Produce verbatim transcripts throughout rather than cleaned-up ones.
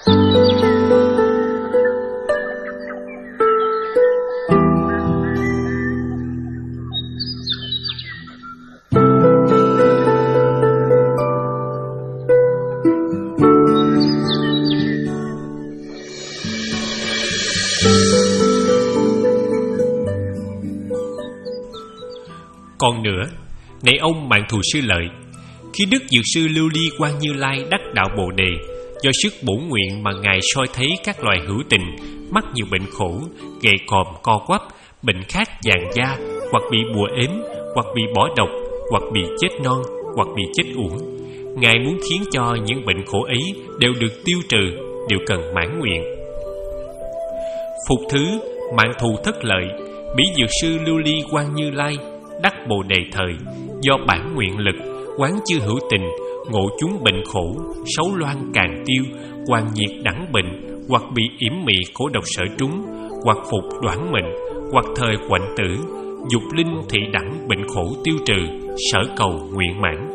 Còn nữa, này ông Mạng Thù Sư Lợi, khi Đức Dược Sư Lưu Ly Quang Như Lai đắc đạo Bồ Đề, do sức bổn nguyện mà Ngài soi thấy các loài hữu tình mắc nhiều bệnh khổ, gầy còm co quắp, bệnh khác vàng da, hoặc bị bùa ếm, hoặc bị bỏ độc, hoặc bị chết non, hoặc bị chết uổng. Ngài muốn khiến cho những bệnh khổ ấy đều được tiêu trừ, đều cần mãn nguyện. Phục thứ, Mạng Thù Thất Lợi, Bỉ Dược Sư Lưu Ly Quang Như Lai đắc Bồ Đề thời, do bản nguyện lực quán chư hữu tình, ngộ chúng bệnh khổ, xấu loan càng tiêu, hoàng nhiệt đẳng bệnh, hoặc bị yểm mị khổ độc sở trúng, hoặc phục đoản mệnh, hoặc thời quạnh tử, dục linh thị đẳng bệnh khổ tiêu trừ, sở cầu nguyện mãn.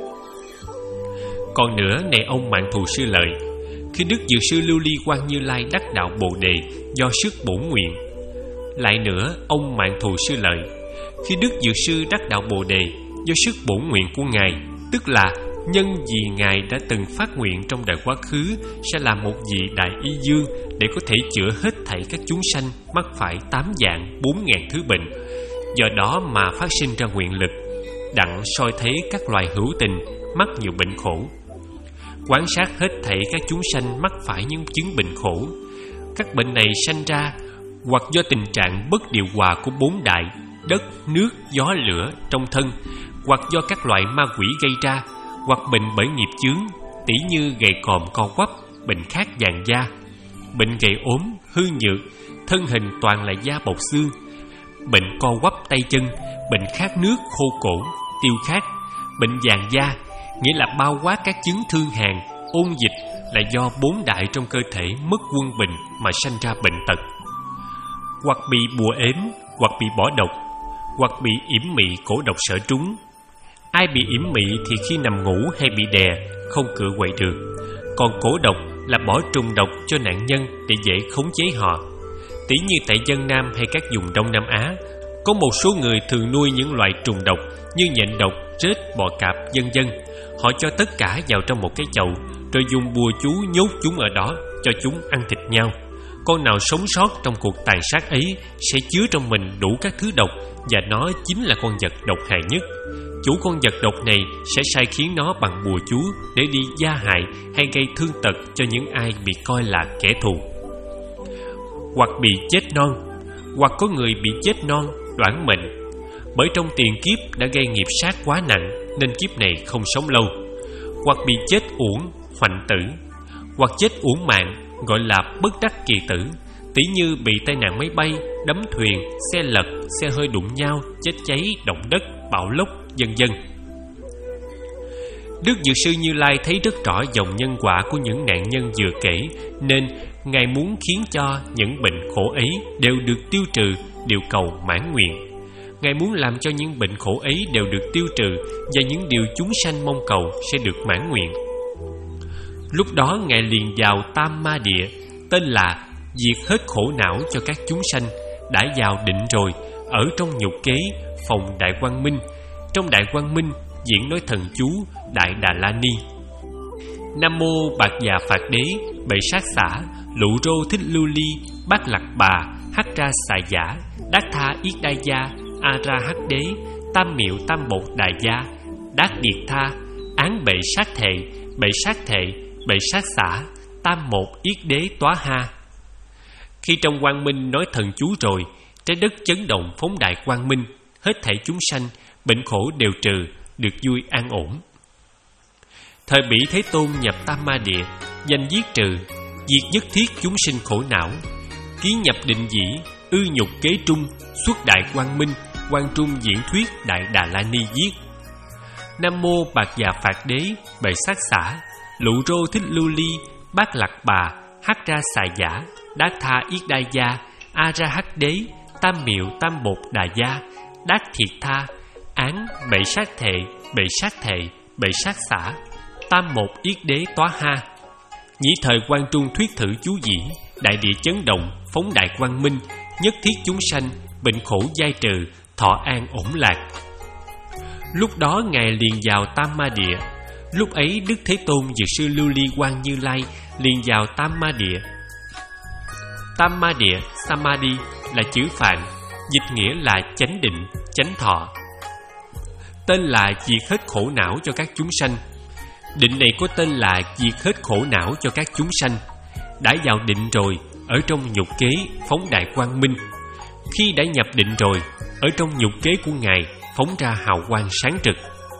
Còn nữa, này ông Mạng Thù Sư Lợi, khi Đức Dược Sư Lưu Ly Quang Như Lai đắc đạo Bồ Đề do sức bổn nguyện. Lại nữa, ông Mạng Thù Sư Lợi, khi Đức Dược Sư đắc đạo Bồ Đề do sức bổn nguyện của Ngài, tức là nhân vì Ngài đã từng phát nguyện trong đời quá khứ sẽ làm một vị đại y dương để có thể chữa hết thảy các chúng sanh mắc phải tám dạng bốn ngàn thứ bệnh, do đó mà phát sinh ra nguyện lực, đặng soi thấy các loài hữu tình mắc nhiều bệnh khổ, quan sát hết thảy các chúng sanh mắc phải những chứng bệnh khổ. Các bệnh này sanh ra hoặc do tình trạng bất điều hòa của bốn đại đất, nước, gió, lửa trong thân, hoặc do các loại ma quỷ gây ra, hoặc bệnh bởi nghiệp chướng, tỉ như gầy còm co quắp, bệnh khác vàng da, bệnh gầy ốm, hư nhược, thân hình toàn là da bọc xương, bệnh co quắp tay chân, bệnh khát nước, khô cổ, tiêu khát, bệnh vàng da, nghĩa là bao quát các chứng thương hàn, ôn dịch, là do bốn đại trong cơ thể mất quân bình mà sanh ra bệnh tật, hoặc bị bùa ếm, hoặc bị bỏ độc, hoặc bị yểm mị cổ độc sở trúng. Ai bị yểm mị thì khi nằm ngủ hay bị đè không cựa quậy được, còn cổ độc là bỏ trùng độc cho nạn nhân để dễ khống chế họ. Tỉ như tại dân Nam hay các vùng Đông Nam Á, có một số người thường nuôi những loại trùng độc như nhện độc, rết, bọ cạp, vân vân. Họ cho tất cả vào trong một cái chậu, rồi dùng bùa chú nhốt chúng ở đó, cho chúng ăn thịt nhau. Con nào sống sót trong cuộc tàn sát ấy sẽ chứa trong mình đủ các thứ độc, và nó chính là con vật độc hại nhất. Chủ con vật độc này sẽ sai khiến nó bằng bùa chú để đi gia hại hay gây thương tật cho những ai bị coi là kẻ thù. Hoặc bị chết non, hoặc có người bị chết non, đoản mệnh, bởi trong tiền kiếp đã gây nghiệp sát quá nặng nên kiếp này không sống lâu. Hoặc bị chết uổng, hoạnh tử, hoặc chết uổng mạng, gọi là bất đắc kỳ tử, tỉ như bị tai nạn máy bay, đắm thuyền, xe lật, xe hơi đụng nhau, chết cháy, động đất, bão lốc, vân vân. Đức Dược Sư Như Lai thấy rất rõ dòng nhân quả của những nạn nhân vừa kể, nên Ngài muốn khiến cho những bệnh khổ ấy đều được tiêu trừ, đều cầu mãn nguyện. Ngài muốn làm cho những bệnh khổ ấy đều được tiêu trừ, và những điều chúng sanh mong cầu sẽ được mãn nguyện. Lúc đó Ngài liền vào Tam Ma Địa, tên là diệt hết khổ não cho các chúng sanh, đã vào định rồi, ở trong nhục kế, phòng Đại Quang Minh. Trong Đại Quang Minh diễn nói thần chú Đại Đà La Ni: Nam mô Bạc Già Phạt Đế, Bệ Sát Xả, Lụ Rô Thích Lưu Ly, Bát Lạc Bà, Hắc Ra Xà Giả, Đát Tha Yết Đai Gia, A Ra Hắc Đế, Tam Miệu Tam Bột Đà Gia, Đát Điệt Tha, Án Bệ Sát Thệ, Bệ Sát Thệ, Bệ Sát Xả, Tam Một Yết Đế Tóa Ha. Khi trong Quang Minh nói thần chú rồi, trái đất chấn động phóng đại quang minh, hết thảy chúng sanh bệnh khổ đều trừ, được vui an ổn. Thời Bỉ Thế Tôn nhập Tam Ma Địa, danh giết trừ, diệt nhất thiết chúng sinh khổ não, ký nhập định dĩ, ư nhục kế trung, xuất đại quang minh, quang trung diễn thuyết Đại Đà La Ni giết. Nam mô Bạc Già Phạt Đế, Bệ Sát Xả, Lụ Rô Thích Lưu Ly, Bát Lạc Bà, Hắc Ra Xà Giả, Đát Tha Yết Đai Gia, A Ra Hắc Đế, Tam Miệu Tam Bột Đà Gia, Đát Thiệt Tha, Án Bệ Sát Thệ, Bệ Sát Thệ, Bệ Sát Xả, Tam Một Yết Đế Tóa Ha. Nhĩ thời Quang Trung thuyết thử chú diễn, đại địa chấn động, phóng đại quang minh, nhất thiết chúng sanh, bệnh khổ giai trừ, thọ an ổn lạc. Lúc đó Ngài liền vào Tam Ma Địa. Lúc ấy Đức Thế Tôn Dược Sư Lưu Ly Quang Như Lai liền vào Tam Ma Địa. Tam Ma Địa, Samadhi là chữ Phạn, dịch nghĩa là chánh định, chánh thọ. Tên là diệt hết khổ não cho các chúng sanh. Định này có tên là diệt hết khổ não cho các chúng sanh. Đã vào định rồi, ở trong nhục kế phóng đại quang minh. Khi đã nhập định rồi, ở trong nhục kế của Ngài phóng ra hào quang sáng trực.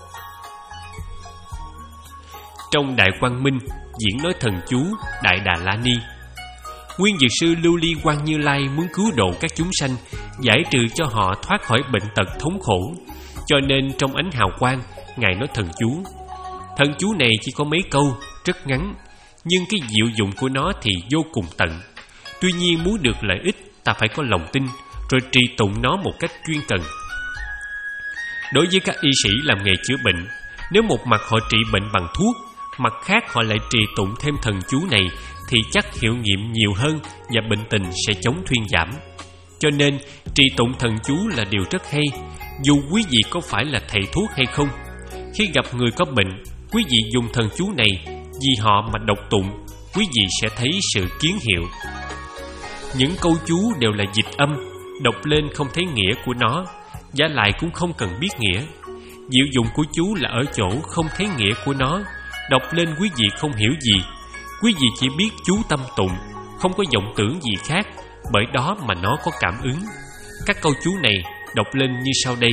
Trong Đại Quang Minh diễn nói thần chú Đại Đà La Ni. Nguyên Dược Sư Lưu Ly Quang Như Lai muốn cứu độ các chúng sanh, giải trừ cho họ thoát khỏi bệnh tật thống khổ, cho nên trong ánh hào quang Ngài nói thần chú. Thần chú này chỉ có mấy câu, rất ngắn, nhưng cái diệu dụng của nó thì vô cùng tận. Tuy nhiên muốn được lợi ích, ta phải có lòng tin, rồi trì tụng nó một cách chuyên cần. Đối với các y sĩ làm nghề chữa bệnh, nếu một mặt họ trị bệnh bằng thuốc, mặt khác họ lại trì tụng thêm thần chú này, thì chắc hiệu nghiệm nhiều hơn và bệnh tình sẽ chóng thuyên giảm. Cho nên trì tụng thần chú là điều rất hay, dù quý vị có phải là thầy thuốc hay không. Khi gặp người có bệnh, quý vị dùng thần chú này, vì họ mà đọc tụng, quý vị sẽ thấy sự kiến hiệu. Những câu chú đều là dịch âm, đọc lên không thấy nghĩa của nó, và lại cũng không cần biết nghĩa. Diệu dụng của chú là ở chỗ không thấy nghĩa của nó, đọc lên quý vị không hiểu gì. Quý vị chỉ biết chú tâm tụng, không có vọng tưởng gì khác, bởi đó mà nó có cảm ứng. Các câu chú này đọc lên như sau đây: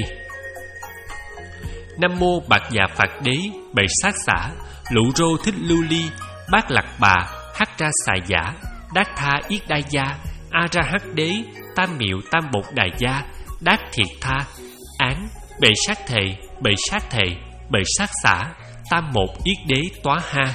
Nam mô Bạc Dạ Phạt Đế, Bệ Sát Xả, Lụ Rô Thích Lưu Ly, Bát Lạc Bà, Hắc Ra Xà Giả, Đát Tha Yết Đa Gia, A Ra Hắc Đế, Tam Miệu Tam Bột Đà Gia, Đát Thiệt Tha, Án, Bệ Sát Thề, Bệ Sát Thề, Bệ Sát Xả, Tam Một Yết Đế Tóa Ha.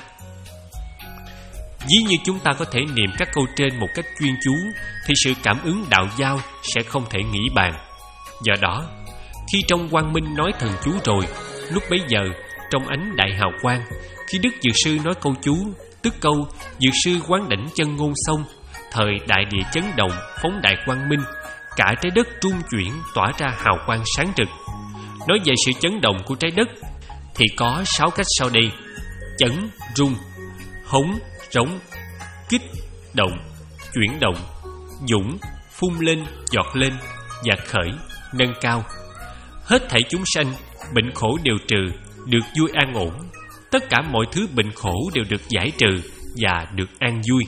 Ví như chúng ta có thể niệm các câu trên một cách chuyên chú, thì sự cảm ứng đạo giao sẽ không thể nghĩ bàn. Do đó, khi trong quang minh nói thần chú rồi, lúc bấy giờ trong ánh đại hào quang, khi Đức Dược Sư nói câu chú, tức câu Dược Sư quán đảnh chân ngôn xong, thời đại địa chấn động, phóng đại quang minh, cả trái đất trung chuyển tỏa ra hào quang sáng trực. Nói về sự chấn động của trái đất thì có sáu cách sau đây: chấn, rung, hống, rống, kích, động, chuyển động, dũng, phun lên, giọt lên, và khởi, nâng cao. Hết thảy chúng sanh, bệnh khổ đều trừ, được vui an ổn. Tất cả mọi thứ bệnh khổ đều được giải trừ và được an vui.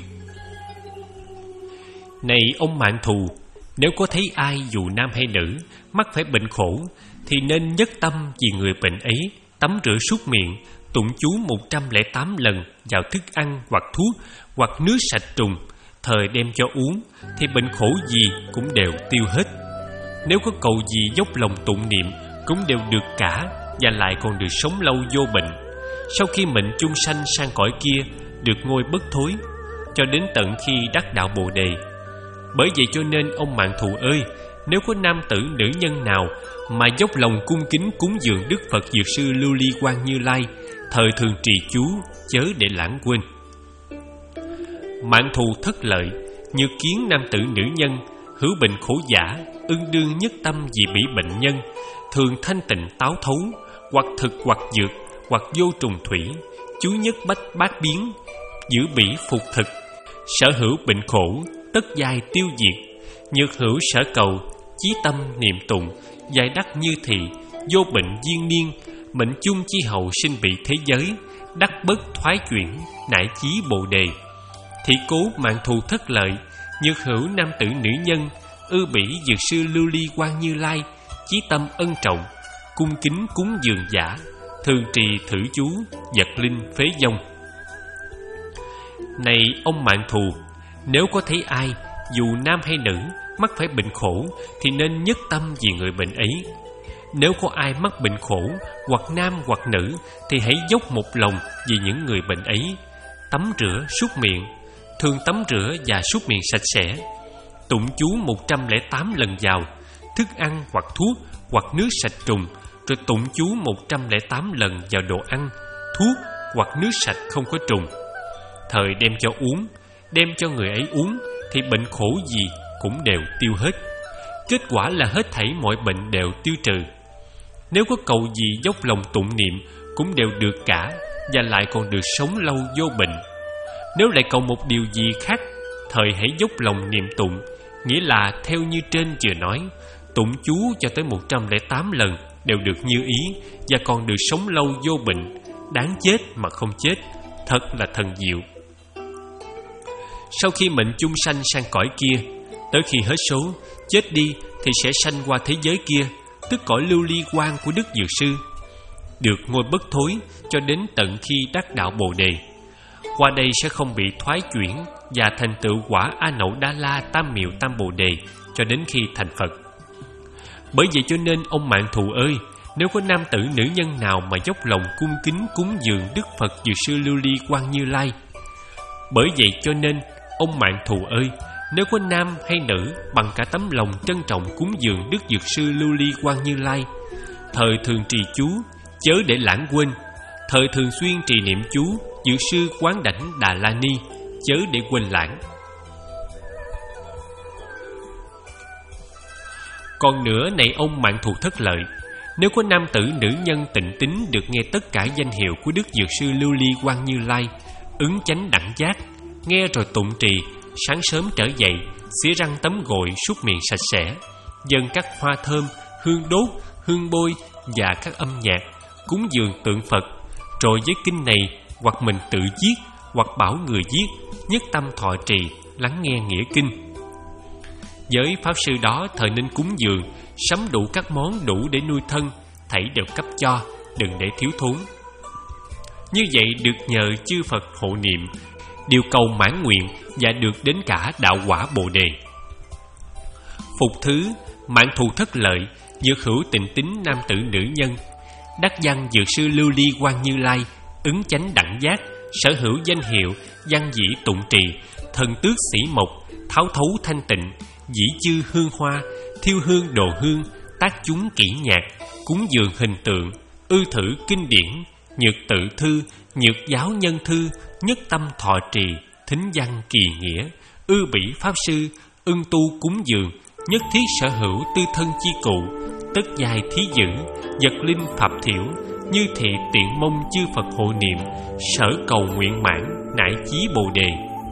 Này ông Mạn Thù, nếu có thấy ai dù nam hay nữ mắc phải bệnh khổ, thì nên nhất tâm vì người bệnh ấy, tắm rửa súc miệng, tụng chú một trăm lẻ tám lần vào thức ăn hoặc thuốc hoặc nước sạch trùng, thời đem cho uống, thì bệnh khổ gì cũng đều tiêu hết. Nếu có cầu gì dốc lòng tụng niệm, cũng đều được cả, và lại còn được sống lâu vô bệnh. Sau khi mệnh chung sanh sang cõi kia, được ngôi bất thối, cho đến tận khi đắc đạo Bồ Đề. Bởi vậy cho nên ông Mạn Thù ơi, nếu có nam tử nữ nhân nào mà dốc lòng cung kính cúng dường Đức Phật Dược Sư Lưu Ly Quang Như Lai, thời thường trì chú, chớ để lãng quên. Mạn Thù thất lợi, như kiến nam tử nữ nhân hữu bệnh khổ giả, ưng đương nhất tâm vì bị bệnh nhân, thường thanh tịnh táo thấu, hoặc thực hoặc dược, hoặc vô trùng thủy, chú nhất bách bát biến, giữ bỉ phục thực. Sở hữu bệnh khổ, tất giai tiêu diệt. Nhược hữu sở cầu, chí tâm niệm tụng, giải đắc như thị, vô bệnh viên niên, mệnh chung chi hậu sinh bị thế giới, đắc bất thoái chuyển, nải chí Bồ Đề. Thị cố Mạn Thù thất lợi, nhược hữu nam tử nữ nhân ư bỉ Dược Sư Lưu Ly Quang Như Lai, chí tâm ân trọng, cung kính cúng dường giả, thường trì thử chú, vật linh phế vong. Này ông Mạn Thù, nếu có thấy ai dù nam hay nữ mắc phải bệnh khổ, thì nên nhất tâm vì người bệnh ấy. Nếu có ai mắc bệnh khổ, hoặc nam hoặc nữ, thì hãy dốc một lòng vì những người bệnh ấy. Tắm rửa súc miệng, thường tắm rửa và súc miệng sạch sẽ. Tụng chú một trăm lẻ tám lần vào thức ăn hoặc thuốc hoặc nước sạch trùng, rồi tụng chú một trăm lẻ tám lần vào đồ ăn, thuốc hoặc nước sạch không có trùng. thời đem cho uống, đem cho người ấy uống, thì bệnh khổ gì cũng đều tiêu hết. Kết quả là hết thảy mọi bệnh đều tiêu trừ. Nếu có cầu gì dốc lòng tụng niệm cũng đều được cả, và lại còn được sống lâu vô bệnh. Nếu lại cầu một điều gì khác, thời hãy dốc lòng niệm tụng, nghĩa là theo như trên vừa nói, tụng chú cho tới một trăm lẻ tám lần đều được như ý, và còn được sống lâu vô bệnh, đáng chết mà không chết, thật là thần diệu. Sau khi mệnh chung sanh sang cõi kia, tới khi hết số, chết đi thì sẽ sanh qua thế giới kia, tức cõi lưu ly quan của Đức Dược Sư, được ngôi bất thối cho đến tận khi đắc đạo Bồ Đề. Qua đây sẽ không bị thoái chuyển và thành tựu quả A Nậu Đa La Tam Miệu Tam Bồ Đề cho đến khi thành Phật. Bởi vậy cho nên ông Mạng Thù ơi, nếu có nam tử nữ nhân nào mà dốc lòng cung kính cúng dường Đức Phật Dược Sư Lưu Ly Quang Như Lai, bởi vậy cho nên ông Mạng Thù ơi, nếu có nam hay nữ bằng cả tấm lòng trân trọng cúng dường Đức Dược Sư Lưu Ly Quang Như Lai, thời thường trì chú, chớ để lãng quên, thời thường xuyên trì niệm chú Dược Sư Quán Đảnh Đà La Ni, chớ để quên lãng. Còn nữa này ông Mạng Thù Thất Lợi, nếu có nam tử nữ nhân tịnh tín được nghe tất cả danh hiệu của Đức Dược Sư Lưu Ly Quang Như Lai, ứng chánh đẳng giác, nghe rồi tụng trì, sáng sớm trở dậy, xỉa răng tắm gội, súc miệng sạch sẽ, dâng các hoa thơm, hương đốt, hương bôi và các âm nhạc, cúng dường tượng Phật, rồi với kinh này hoặc mình tự viết, hoặc bảo người viết, nhất tâm thọ trì, lắng nghe nghĩa kinh. Với pháp sư đó thời nên cúng dường, sắm đủ các món đủ để nuôi thân, thảy đều cấp cho, đừng để thiếu thốn. Như vậy được nhờ chư Phật hộ niệm, điều cầu mãn nguyện và được đến cả đạo quả Bồ Đề. Phục thứ, Mạng Thù Thất Lợi, dược hữu tịnh tín nam tử nữ nhân, đắc văn Dược Sư Lưu Ly Quang Như Lai, ứng chánh đẳng giác, sở hữu danh hiệu văn dĩ tụng trì, thần tước sĩ mộc, tháo thấu thanh tịnh, dĩ chư hương hoa, thiêu hương đồ hương, tác chúng kỹ nhạc, cúng dường hình tượng, ư thử kinh điển, nhược tự thư, nhược giáo nhân thư, nhất tâm thọ trì, thính văn kỳ nghĩa, ư bỉ pháp sư, ưng tu cúng dường, nhất thiết sở hữu tư thân chi cụ, tất dài thí dữ, vật linh pháp thiểu, như thị tiện mong chư Phật hộ niệm, sở cầu nguyện mãn, nải chí Bồ Đề.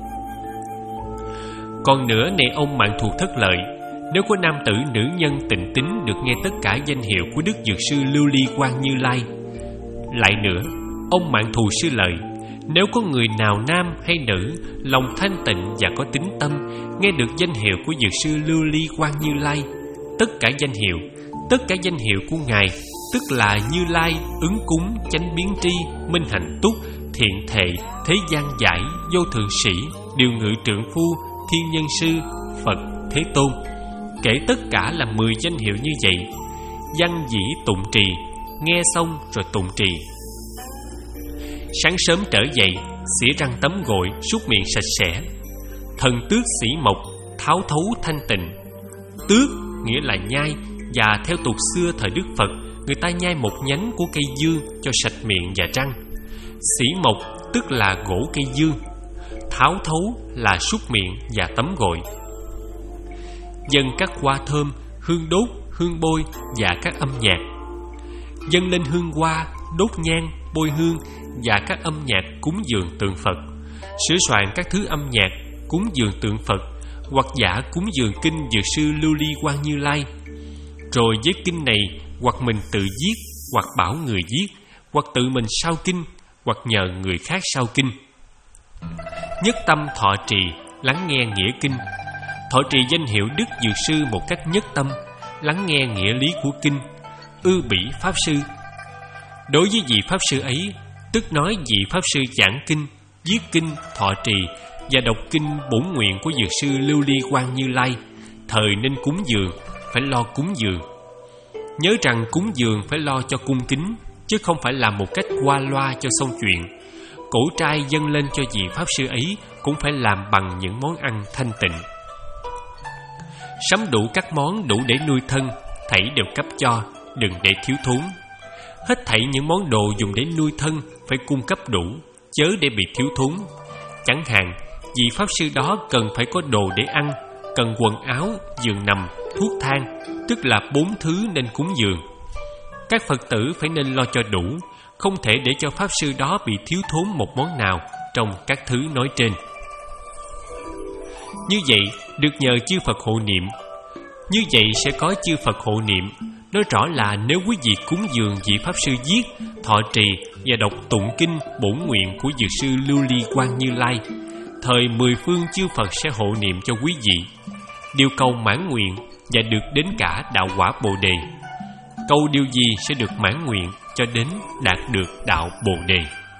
Còn nữa này ông Mạng Thù Thất Lợi, nếu có nam tử nữ nhân tịnh tín được nghe tất cả danh hiệu của Đức Dược Sư Lưu Ly Quang Như Lai. Lại nữa, ông Mạng Thù Sư Lợi, nếu có người nào nam hay nữ, lòng thanh tịnh và có tín tâm, nghe được danh hiệu của Dược Sư Lưu Ly Quang Như Lai, tất cả danh hiệu, tất cả danh hiệu của Ngài, tức là Như Lai, ứng cúng, chánh biến tri, minh hạnh túc, thiện thệ, thế gian giải, vô thượng sĩ, điều ngự trượng phu, thiên nhân sư, Phật, Thế Tôn, kể tất cả là mười danh hiệu như vậy, văn dĩ tụng trì, nghe xong rồi tụng trì. Sáng sớm trở dậy, xỉa răng tắm gội, súc miệng sạch sẽ, thần tước sĩ mộc, tháo thấu thanh tịnh. Tước nghĩa là nhai, và theo tục xưa thời Đức Phật, người ta nhai một nhánh của cây dương cho sạch miệng và răng. Sĩ mộc tức là gỗ cây dương, tháo thấu là súc miệng và tắm gội. Dâng các hoa thơm, hương đốt, hương bôi và các âm nhạc. Dâng lên hương hoa, đốt nhang, bôi hương và các âm nhạc cúng dường tượng Phật. Sửa soạn các thứ âm nhạc cúng dường tượng Phật, hoặc giả cúng dường kinh Dược Sư Lưu Ly Quang Như Lai. Rồi với kinh này, hoặc mình tự viết, hoặc bảo người viết, hoặc tự mình sao kinh, hoặc nhờ người khác sao kinh. Nhất tâm thọ trì, lắng nghe nghĩa kinh. Thọ trì danh hiệu Đức Dược Sư một cách nhất tâm, lắng nghe nghĩa lý của kinh, ư bỉ pháp sư. Đối với vị pháp sư ấy, tức nói vị pháp sư giảng kinh, viết kinh, thọ trì và đọc kinh bổn nguyện của Dược Sư Lưu Ly Quang Như Lai, thời nên cúng dường, phải lo cúng dường. Nhớ rằng cúng dường phải lo cho cung kính, chứ không phải làm một cách qua loa cho xong chuyện. Cổ trai dâng lên cho vị pháp sư ấy cũng phải làm bằng những món ăn thanh tịnh. Sắm đủ các món đủ để nuôi thân, thảy đều cấp cho, đừng để thiếu thốn. Hết thảy những món đồ dùng để nuôi thân phải cung cấp đủ, chớ để bị thiếu thốn. Chẳng hạn, vị Pháp Sư đó cần phải có đồ để ăn, cần quần áo, giường nằm, thuốc thang, tức là bốn thứ nên cúng dường. Các Phật tử phải nên lo cho đủ, không thể để cho Pháp Sư đó bị thiếu thốn một món nào trong các thứ nói trên. Như vậy, được nhờ chư Phật hộ niệm. Như vậy sẽ có chư Phật hộ niệm. Nói rõ là nếu quý vị cúng dường vị Pháp Sư giết, thọ trì và đọc tụng kinh bổn nguyện của Dược sư Lưu Ly Quang Như Lai, thời mười phương chư Phật sẽ hộ niệm cho quý vị, điều cầu mãn nguyện và được đến cả đạo quả Bồ Đề. Câu điều gì sẽ được mãn nguyện cho đến đạt được đạo Bồ Đề.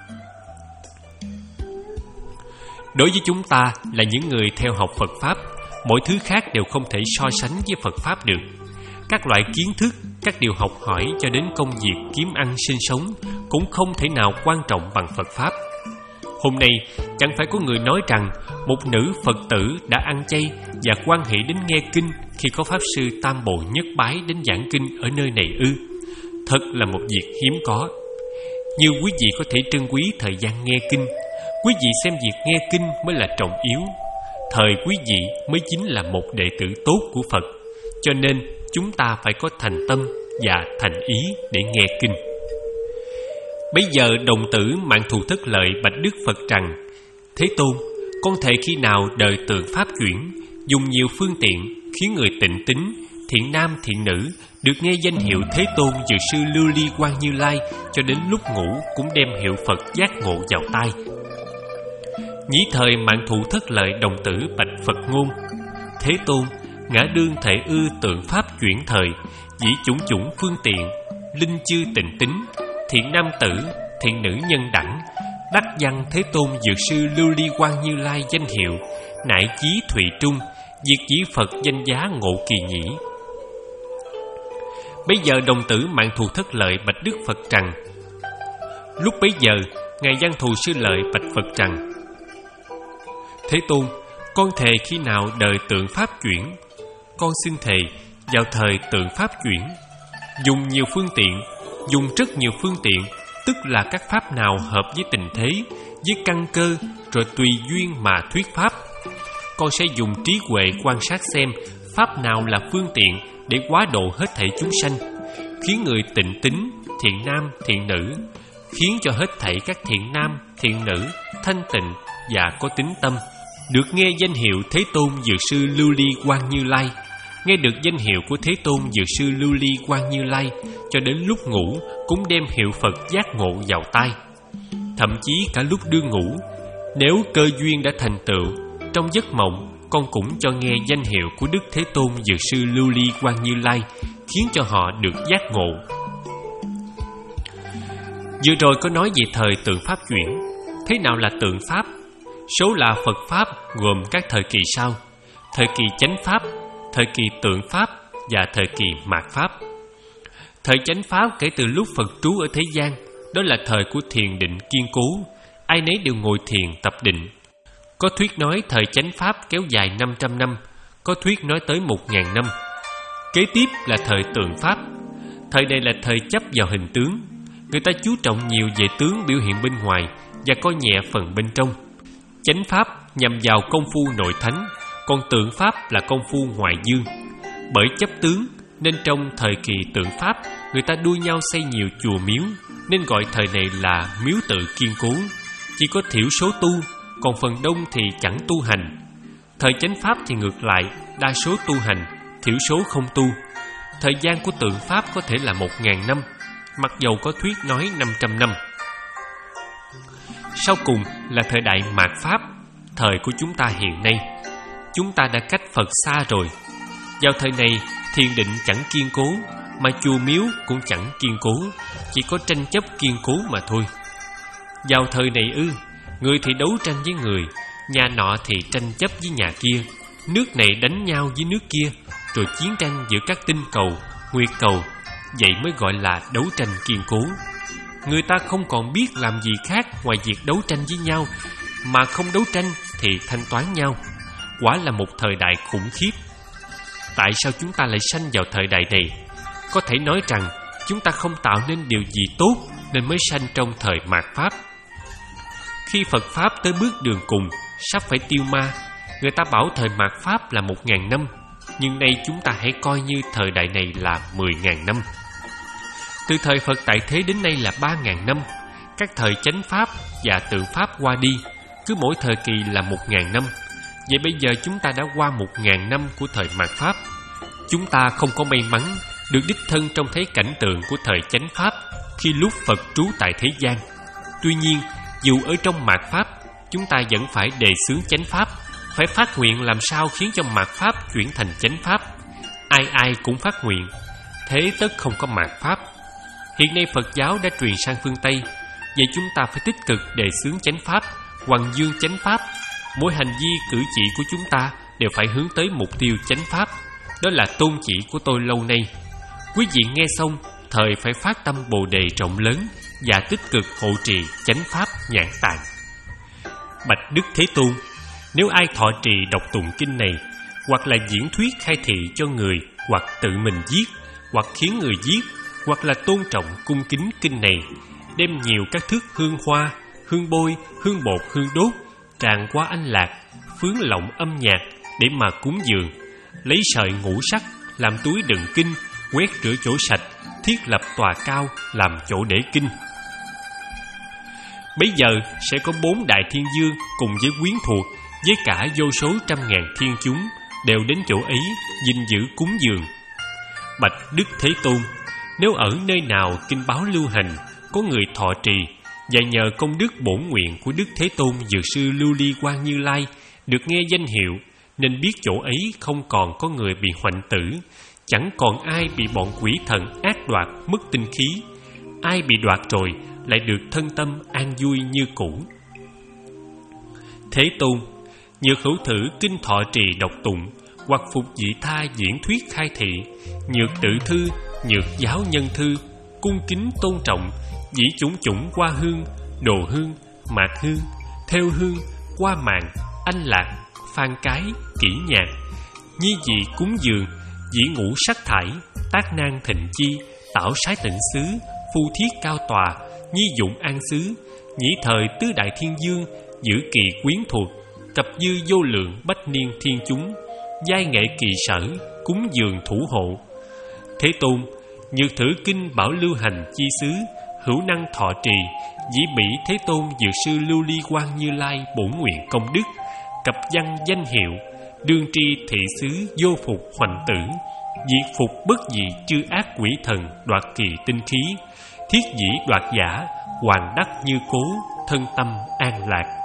Đối với chúng ta là những người theo học Phật Pháp, mọi thứ khác đều không thể so sánh với Phật Pháp được. Các loại kiến thức, các điều học hỏi cho đến công việc kiếm ăn sinh sống cũng không thể nào quan trọng bằng Phật Pháp. Hôm nay, chẳng phải có người nói rằng một nữ Phật tử đã ăn chay và quan hệ đến nghe kinh khi có Pháp Sư Tam Bộ Nhất Bái đến giảng kinh ở nơi này ư? Thật là một việc hiếm có. Như quý vị có thể trân quý thời gian nghe kinh, quý vị xem việc nghe kinh mới là trọng yếu. Thời quý vị mới chính là một đệ tử tốt của Phật, cho nên chúng ta phải có thành tâm và thành ý để nghe kinh. Bây giờ đồng tử Mạng Thù Thất Lợi bạch Đức Phật rằng: Thế Tôn, con thề khi nào đời tượng Pháp chuyển, dùng nhiều phương tiện khiến người tịnh tín, thiện nam thiện nữ được nghe danh hiệu Thế Tôn Dược sư Lưu Ly Quang Như Lai, cho đến lúc ngủ cũng đem hiệu Phật giác ngộ vào tai. Nhĩ thời Mạng Thù Thất Lợi đồng tử bạch Phật ngôn: Thế Tôn, ngã đương thể ư tượng Pháp chuyển thời, dĩ chủng chủng phương tiện, linh chư tịnh tín, thiện nam tử, thiện nữ nhân đẳng, đắc văn Thế Tôn Dược sư Lưu Ly Quang Như Lai danh hiệu, nại chí thụy trung, diệt dĩ Phật danh giá ngộ kỳ nhĩ. Bây giờ đồng tử Mạng Thù Thất Lợi bạch Đức Phật rằng: Lúc bấy giờ, ngài Văn Thù Sư Lợi bạch Phật rằng: Thế Tôn, con thề khi nào đời tượng Pháp chuyển, con xin thề vào thời tượng Pháp chuyển, dùng nhiều phương tiện, dùng rất nhiều phương tiện, tức là các pháp nào hợp với tình thế, với căn cơ, rồi tùy duyên mà thuyết pháp. Con sẽ dùng trí huệ quan sát xem pháp nào là phương tiện để hóa độ hết thảy chúng sanh, khiến người tịnh tín, thiện nam, thiện nữ, khiến cho hết thảy các thiện nam, thiện nữ thanh tịnh và có tín tâm, được nghe danh hiệu Thế Tôn Dược sư Lưu Ly Quang Như Lai, nghe được danh hiệu của Thế Tôn Dược sư Lưu Ly Quang Như Lai, cho đến lúc ngủ cũng đem hiệu Phật giác ngộ vào tai. Thậm chí cả lúc đương ngủ, nếu cơ duyên đã thành tựu, trong giấc mộng con cũng cho nghe danh hiệu của Đức Thế Tôn Dược sư Lưu Ly Quang Như Lai, khiến cho họ được giác ngộ. Vừa rồi có nói về thời tượng Pháp chuyển. Thế nào là tượng Pháp? Số là Phật Pháp gồm các thời kỳ sau: thời kỳ chánh Pháp, thời kỳ tượng Pháp và thời kỳ mạt Pháp. Thời chánh Pháp kể từ lúc Phật trú ở thế gian, đó là thời của thiền định kiên cố, ai nấy đều ngồi thiền tập định. Có thuyết nói thời chánh Pháp kéo dài năm trăm năm, có thuyết nói tới một nghìn năm. Kế tiếp là thời tượng Pháp. Thời này là thời chấp vào hình tướng, người ta chú trọng nhiều về tướng biểu hiện bên ngoài và coi nhẹ phần bên trong. Chánh Pháp nhằm vào công phu nội thánh, còn tượng Pháp là công phu ngoại dương. Bởi chấp tướng nên trong thời kỳ tượng Pháp, người ta đua nhau xây nhiều chùa miếu, nên gọi thời này là miếu tự kiên cố. Chỉ có thiểu số tu, còn phần đông thì chẳng tu hành. Thời chánh Pháp thì ngược lại, đa số tu hành, thiểu số không tu. Thời gian của tượng Pháp có thể là một ngàn năm, mặc dầu có thuyết nói năm trăm năm. Sau cùng là thời đại mạt Pháp, thời của chúng ta hiện nay. Chúng ta đã cách Phật xa rồi. Vào thời này, thiền định chẳng kiên cố, mà chùa miếu cũng chẳng kiên cố, chỉ có tranh chấp kiên cố mà thôi. Vào thời này ư, người thì đấu tranh với người, nhà nọ thì tranh chấp với nhà kia, nước này đánh nhau với nước kia, rồi chiến tranh giữa các tinh cầu, nguyệt cầu, vậy mới gọi là đấu tranh kiên cố. Người ta không còn biết làm gì khác ngoài việc đấu tranh với nhau, mà không đấu tranh thì thanh toán nhau. Quả là một thời đại khủng khiếp. Tại sao chúng ta lại sanh vào thời đại này? Có thể nói rằng chúng ta không tạo nên điều gì tốt nên mới sanh trong thời mạt Pháp. Khi Phật Pháp tới bước đường cùng, sắp phải tiêu ma, người ta bảo thời mạt Pháp là một ngàn năm, nhưng nay chúng ta hãy coi như thời đại này là mười ngàn năm. Từ thời Phật tại thế đến nay là ba ngàn năm. Các thời chánh Pháp và tự Pháp qua đi, cứ mỗi thời kỳ là một ngàn năm. Vậy bây giờ chúng ta đã qua một ngàn năm của thời mạt Pháp. Chúng ta không có may mắn được đích thân trông thấy cảnh tượng của thời chánh Pháp khi lúc Phật trú tại thế gian. Tuy nhiên, dù ở trong mạt Pháp, chúng ta vẫn phải đề xướng chánh Pháp, phải phát nguyện làm sao khiến cho mạt Pháp chuyển thành chánh Pháp. Ai ai cũng phát nguyện, thế tất không có mạt Pháp. Hiện nay Phật giáo đã truyền sang phương Tây, vậy chúng ta phải tích cực đề xướng chánh Pháp, hoằng dương chánh Pháp. Mỗi hành vi cử chỉ của chúng ta đều phải hướng tới mục tiêu chánh Pháp. Đó là tôn chỉ của tôi lâu nay. Quý vị nghe xong, thời phải phát tâm Bồ đề rộng lớn và tích cực hộ trì chánh Pháp nhãn tạng. Bạch Đức Thế Tôn, nếu ai thọ trì đọc tụng kinh này, hoặc là diễn thuyết khai thị cho người, hoặc tự mình viết, hoặc khiến người viết, hoặc là tôn trọng cung kính kinh này, đem nhiều các thước hương hoa, hương bôi, hương bột, hương đốt, tràn qua anh lạc, phướng lộng âm nhạc để mà cúng dường, lấy sợi ngũ sắc làm túi đựng kinh, quét rửa chỗ sạch, thiết lập tòa cao làm chỗ để kinh. Bấy giờ sẽ có bốn đại thiên dương cùng với quyến thuộc, với cả vô số trăm ngàn thiên chúng đều đến chỗ ấy gìn giữ cúng dường. Bạch Đức Thế Tôn, nếu ở nơi nào kinh báo lưu hành, có người thọ trì và nhờ công đức bổn nguyện của Đức Thế Tôn Dược Sư Lưu Ly Quang Như Lai được nghe danh hiệu, nên biết chỗ ấy không còn có người bị hoạnh tử, chẳng còn ai bị bọn quỷ thần ác đoạt mất tinh khí. Ai bị đoạt rồi lại được thân tâm an vui như cũ. Thế Tôn, nhược hữu thử kinh thọ trì đọc tụng, hoặc phục vị tha diễn thuyết khai thị, nhược tự thư, nhược giáo nhân thư, cung kính tôn trọng, dĩ chủng chủng qua hương, đồ hương, mạt hương, theo hương, qua màng, anh lạc, phan cái, kỹ nhạc, nhi dị cúng dường, dĩ ngũ sắc thải, tác nan thịnh chi, tảo sái tịnh xứ, phu thiết cao tòa, nhi dụng an xứ, nhĩ thời tứ đại thiên dương, giữ kỳ quyến thuộc, cập dư vô lượng bách niên thiên chúng, giai nghệ kỳ sở, cúng dường thủ hộ. Thế Tôn, nhược thử kinh bảo lưu hành chi xứ, hữu năng thọ trì, dĩ bỉ Thế Tôn Dược Sư Lưu Ly Quang Như Lai bổn nguyện công đức, cập văn danh hiệu, đương tri thị xứ vô phục hoành tử, diệt phục bất dị chư ác quỷ thần đoạt kỳ tinh khí, thiết dĩ đoạt giả, hoàng đắc như cố, thân tâm an lạc.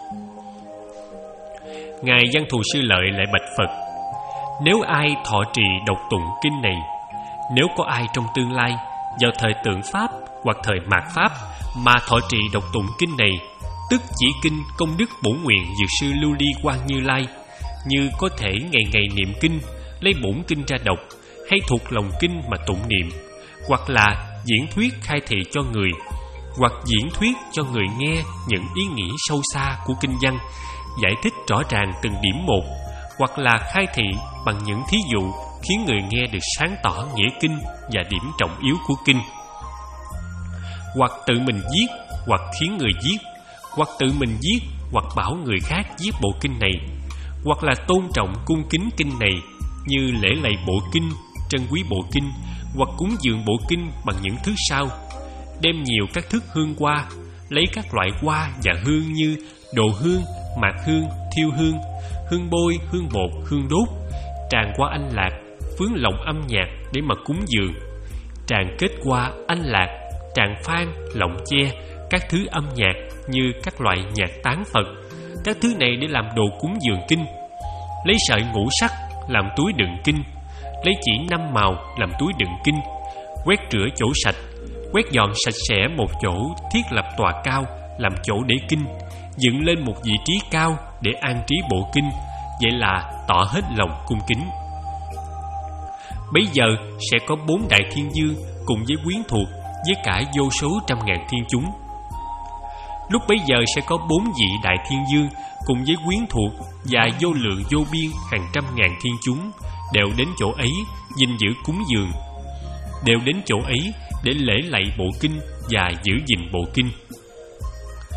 Ngài Văn Thù Sư Lợi lại bạch Phật, nếu ai thọ trì đọc tụng kinh này, nếu có ai trong tương lai vào thời tượng Pháp hoặc thời mạt Pháp mà thọ trì đọc tụng kinh này, tức chỉ kinh công đức bổn nguyện Dược Sư Lưu Ly Quang Như Lai, như có thể ngày ngày niệm kinh, lấy bổn kinh ra đọc, hay thuộc lòng kinh mà tụng niệm, hoặc là diễn thuyết khai thị cho người, hoặc diễn thuyết cho người nghe những ý nghĩa sâu xa của kinh văn, giải thích rõ ràng từng điểm một, hoặc là khai thị bằng những thí dụ khiến người nghe được sáng tỏ nghĩa kinh và điểm trọng yếu của kinh, hoặc tự mình viết, hoặc khiến người viết, hoặc tự mình viết, hoặc bảo người khác viết bộ kinh này, hoặc là tôn trọng cung kính kinh này như lễ lạy bộ kinh, trân quý bộ kinh, hoặc cúng dường bộ kinh bằng những thứ sau: đem nhiều các thức hương hoa, lấy các loại hoa và hương như đồ hương, mạt hương, thiêu hương, hương bôi, hương bột, hương đốt, tràn qua anh lạc, phướng lộng âm nhạc để mà cúng dường, tràn kết qua anh lạc, tràn phan, lộng che, các thứ âm nhạc như các loại nhạc tán Phật, các thứ này để làm đồ cúng dường kinh, lấy sợi ngũ sắc làm túi đựng kinh, lấy chỉ năm màu làm túi đựng kinh, quét rửa chỗ sạch, quét dọn sạch sẽ một chỗ, thiết lập tòa cao làm chỗ để kinh, dựng lên một vị trí cao để an trí bộ kinh, vậy là tỏ hết lòng cung kính. Bấy giờ sẽ có bốn đại thiên dương cùng với quyến thuộc, với cả vô số trăm ngàn thiên chúng. Lúc bấy giờ sẽ có bốn vị đại thiên dương cùng với quyến thuộc và vô lượng vô biên hàng trăm ngàn thiên chúng đều đến chỗ ấy gìn giữ cúng dường, đều đến chỗ ấy để lễ lạy bộ kinh và giữ gìn bộ kinh.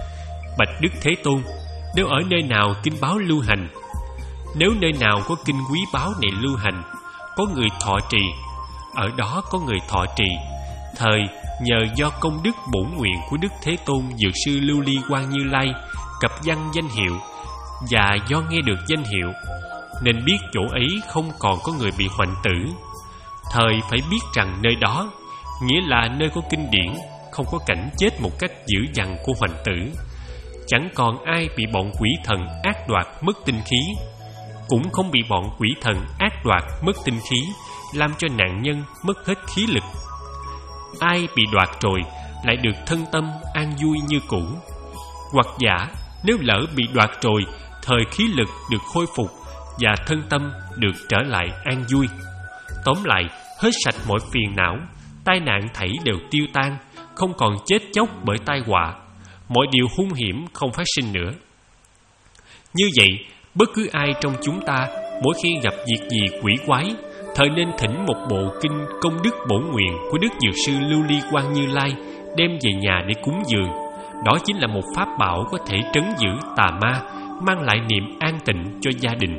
Bạch Đức Thế Tôn, nếu ở nơi nào kinh báo lưu hành, nếu nơi nào có kinh quý báo này lưu hành, có người thọ trì, ở đó có người thọ trì. Thời nhờ do công đức bổn nguyện của Đức Thế Tôn Dược Sư Lưu Ly Quang Như Lai cập văn danh hiệu, và do nghe được danh hiệu nên biết chỗ ấy không còn có người bị hoạnh tử. Thời phải biết rằng nơi đó nghĩa là nơi có kinh điển, không có cảnh chết một cách dữ dằn của hoạnh tử, chẳng còn ai bị bọn quỷ thần ác đoạt mất tinh khí, cũng không bị bọn quỷ thần ác đoạt mất tinh khí làm cho nạn nhân mất hết khí lực. Ai bị đoạt rồi lại được thân tâm an vui như cũ. Hoặc giả nếu lỡ bị đoạt rồi, thời khí lực được khôi phục và thân tâm được trở lại an vui. Tóm lại, hết sạch mọi phiền não, tai nạn thảy đều tiêu tan, không còn chết chóc bởi tai họa, mọi điều hung hiểm không phát sinh nữa. Như vậy, bất cứ ai trong chúng ta mỗi khi gặp việc gì quỷ quái, thời nên thỉnh một bộ kinh công đức bổn nguyện của Đức Dược Sư Lưu Ly Quang Như Lai đem về nhà để cúng dường. Đó chính là một pháp bảo có thể trấn giữ tà ma, mang lại niềm an tịnh cho gia đình.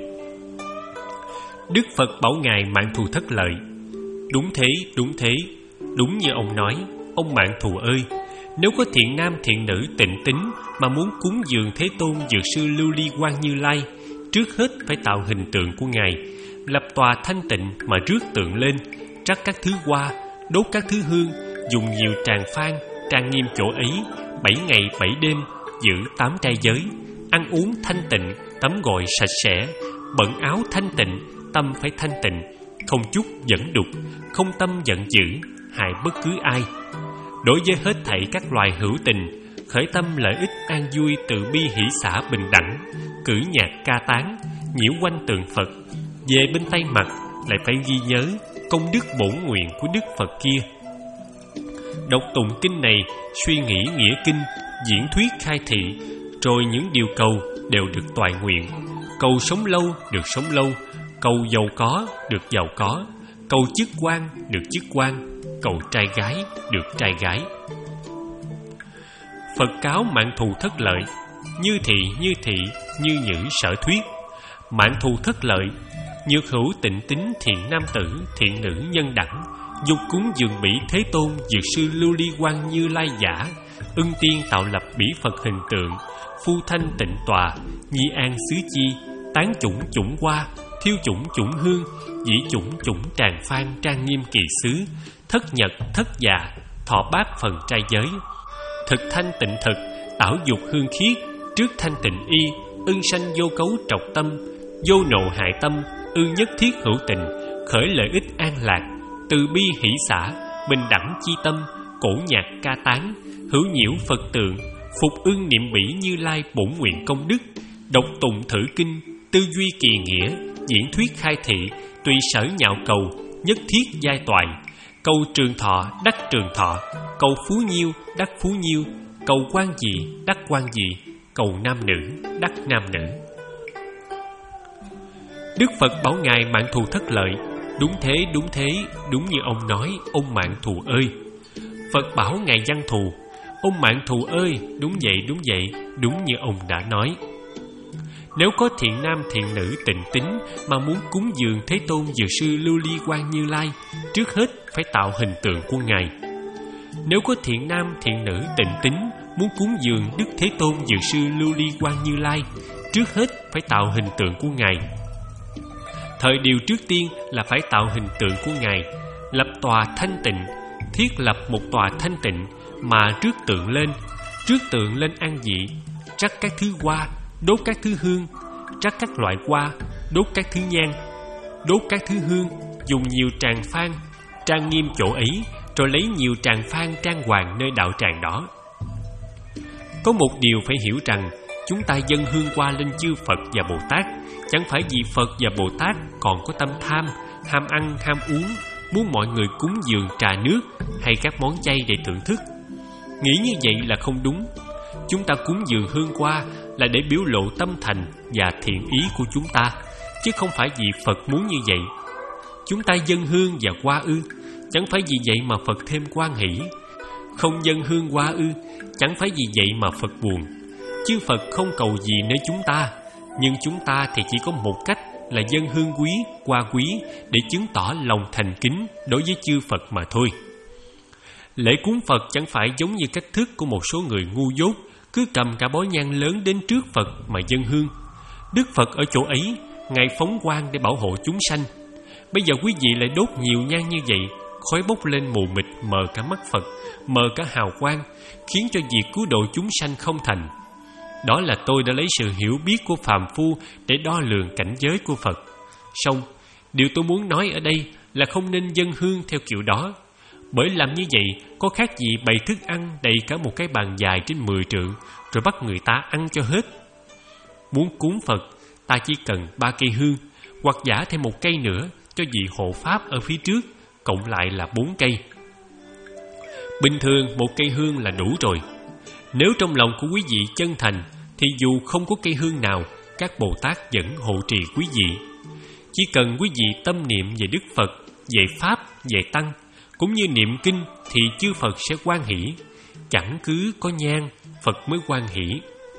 Đức Phật bảo Ngài Mạn Thù Thất Lợi: Đúng thế, đúng thế, đúng như ông nói, ông Mạn Thù ơi, nếu có thiện nam thiện nữ tịnh tín mà muốn cúng dường Thế Tôn Dược Sư Lưu Ly Quang Như Lai, trước hết phải tạo hình tượng của Ngài, lập tòa thanh tịnh mà rước tượng lên, rắc các thứ hoa, đốt các thứ hương, dùng nhiều tràng phan, trang nghiêm chỗ ấy, bảy ngày bảy đêm, giữ tám trai giới, ăn uống thanh tịnh, tắm gội sạch sẽ, bận áo thanh tịnh, tâm phải thanh tịnh, không chút dẫn đục, không tâm giận dữ, hại bất cứ ai. Đối với hết thảy các loài hữu tình, khởi tâm lợi ích an vui từ bi hỷ xả bình đẳng, cử nhạc ca tán, nhiễu quanh tượng Phật. Về bên tay mặt lại phải ghi nhớ công đức bổn nguyện của Đức Phật kia. Đọc tụng kinh này, suy nghĩ nghĩa kinh, diễn thuyết khai thị, rồi những điều cầu đều được toại nguyện. Cầu sống lâu được sống lâu, cầu giàu có được giàu có, cầu chức quan được chức quan, cầu trai gái được trai gái. Phật cáo Mạn Thù Thất Lợi: Như thị, như thị, như nhữ sở thuyết. Mạn Thù Thất Lợi, nhược hữu tịnh tín thiện nam tử, thiện nữ nhân đẳng, dục cúng dường bỉ Thế Tôn Dược Sư Lưu Ly Quang Như Lai giả, ưng tiên tạo lập bỉ Phật hình tượng, phu thanh tịnh tòa, nhi an xứ chi, tán chủng chủng hoa, thiêu chủng chủng hương, dĩ chủng chủng tràng phan trang nghiêm kỳ xứ, thất nhật thất dạ, thọ bát phần trai giới. Thực thanh tịnh thực, tảo dục hương khiết, trước thanh tịnh y, ưng sanh vô cấu trọc tâm, vô nộ hại tâm, ư nhất thiết hữu tình, khởi lợi ích an lạc, từ bi hỷ xả, bình đẳng chi tâm, cổ nhạc ca tán, hữu nhiễu Phật tượng, phục ưng niệm bỉ Như Lai bổn nguyện công đức, đọc tụng thử kinh, tư duy kỳ nghĩa, diễn thuyết khai thị, tùy sở nhạo cầu, nhất thiết giai toại, cầu trường thọ đắc trường thọ, cầu phú nhiêu đắc phú nhiêu, cầu quan gì đắc quan gì, cầu nam nữ đắc nam nữ. Đức Phật bảo Ngài Mạn Thù Thất Lợi: Đúng thế, đúng thế, đúng như ông nói, ông Mạn Thù ơi. Phật bảo Ngài Văn Thù: Ông Mạn Thù ơi, đúng vậy, đúng vậy, đúng như ông đã nói. Nếu có thiện nam thiện nữ tịnh tín mà muốn cúng dường Thế Tôn Dược Sư Lưu Ly Quang Như Lai, trước hết phải tạo hình tượng của Ngài. Nếu có thiện nam thiện nữ tịnh tín muốn cúng dường Đức Thế Tôn Dược Sư Lưu Ly Quang Như Lai, trước hết phải tạo hình tượng của Ngài. Thời điều trước tiên là phải tạo hình tượng của Ngài, lập tòa thanh tịnh, thiết lập một tòa thanh tịnh mà rước tượng lên, rước tượng lên an vị, rắc các thứ hoa, đốt các thứ hương, rắc các loại hoa, đốt các thứ nhang, đốt các thứ hương, dùng nhiều tràng phan, trang nghiêm chỗ ấy, rồi lấy nhiều tràng phan trang hoàng nơi đạo tràng đó. Có một điều phải hiểu rằng, chúng ta dâng hương hoa lên chư Phật và Bồ Tát, chẳng phải vì Phật và Bồ Tát còn có tâm tham, ham ăn, ham uống, muốn mọi người cúng dường trà nước hay các món chay để thưởng thức. Nghĩ như vậy là không đúng. Chúng ta cúng dường hương hoa là để biểu lộ tâm thành và thiện ý của chúng ta, chứ không phải vì Phật muốn như vậy. Chúng ta dâng hương và hoa ư, chẳng phải vì vậy mà Phật thêm hoan hỷ. Không dâng hương hoa ư, chẳng phải vì vậy mà Phật buồn. Chư Phật không cầu gì nơi chúng ta, nhưng chúng ta thì chỉ có một cách là dâng hương quý, hoa quý để chứng tỏ lòng thành kính đối với chư Phật mà thôi. Lễ cúng Phật chẳng phải giống như cách thức của một số người ngu dốt, cứ cầm cả bó nhang lớn đến trước Phật mà dâng hương. Đức Phật ở chỗ ấy, Ngài phóng quang để bảo hộ chúng sanh. Bây giờ quý vị lại đốt nhiều nhang như vậy, khói bốc lên mù mịt mờ cả mắt Phật, mờ cả hào quang, khiến cho việc cứu độ chúng sanh không thành. Đó là tôi đã lấy sự hiểu biết của phàm phu để đo lường cảnh giới của Phật. Song, điều tôi muốn nói ở đây là không nên dâng hương theo kiểu đó, bởi làm như vậy có khác gì bày thức ăn đầy cả một cái bàn dài trên mười trượng rồi bắt người ta ăn cho hết. Muốn cúng Phật, ta chỉ cần ba cây hương, hoặc giả thêm một cây nữa cho vị hộ pháp ở phía trước, cộng lại là bốn cây. Bình thường một cây hương là đủ rồi. Nếu trong lòng của quý vị chân thành thì dù không có cây hương nào, các Bồ Tát vẫn hộ trì quý vị. Chỉ cần quý vị tâm niệm về Đức Phật, về Pháp, về Tăng, cũng như niệm kinh thì chư Phật sẽ hoan hỷ. Chẳng cứ có nhang, Phật mới hoan hỷ.